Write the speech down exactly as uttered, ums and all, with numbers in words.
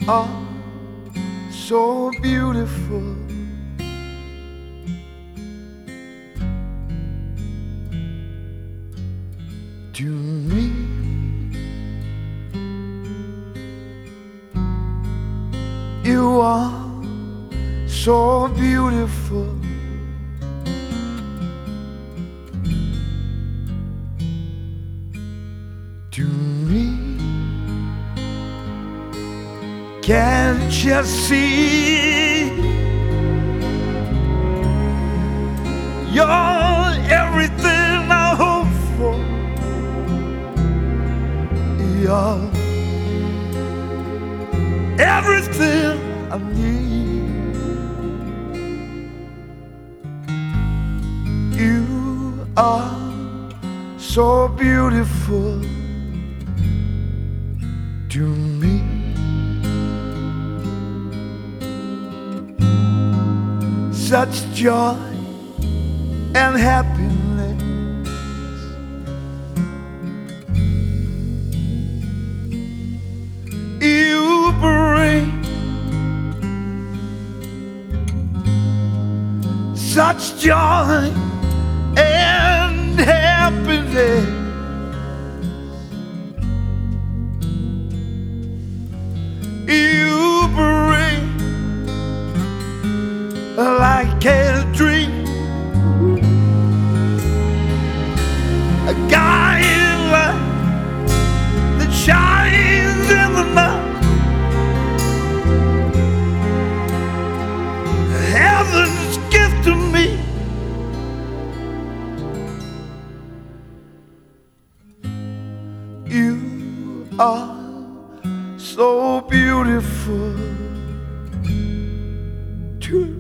are so beautiful. To me, you are so beautiful. To me, can't you see? You're everything I hope for. You're everything I need. You are so beautiful to me. Such joy and happiness you bring, such joy and happiness you bring, like a dream, a guiding light that shines in the night. Heaven's gift to me. You are so beautiful to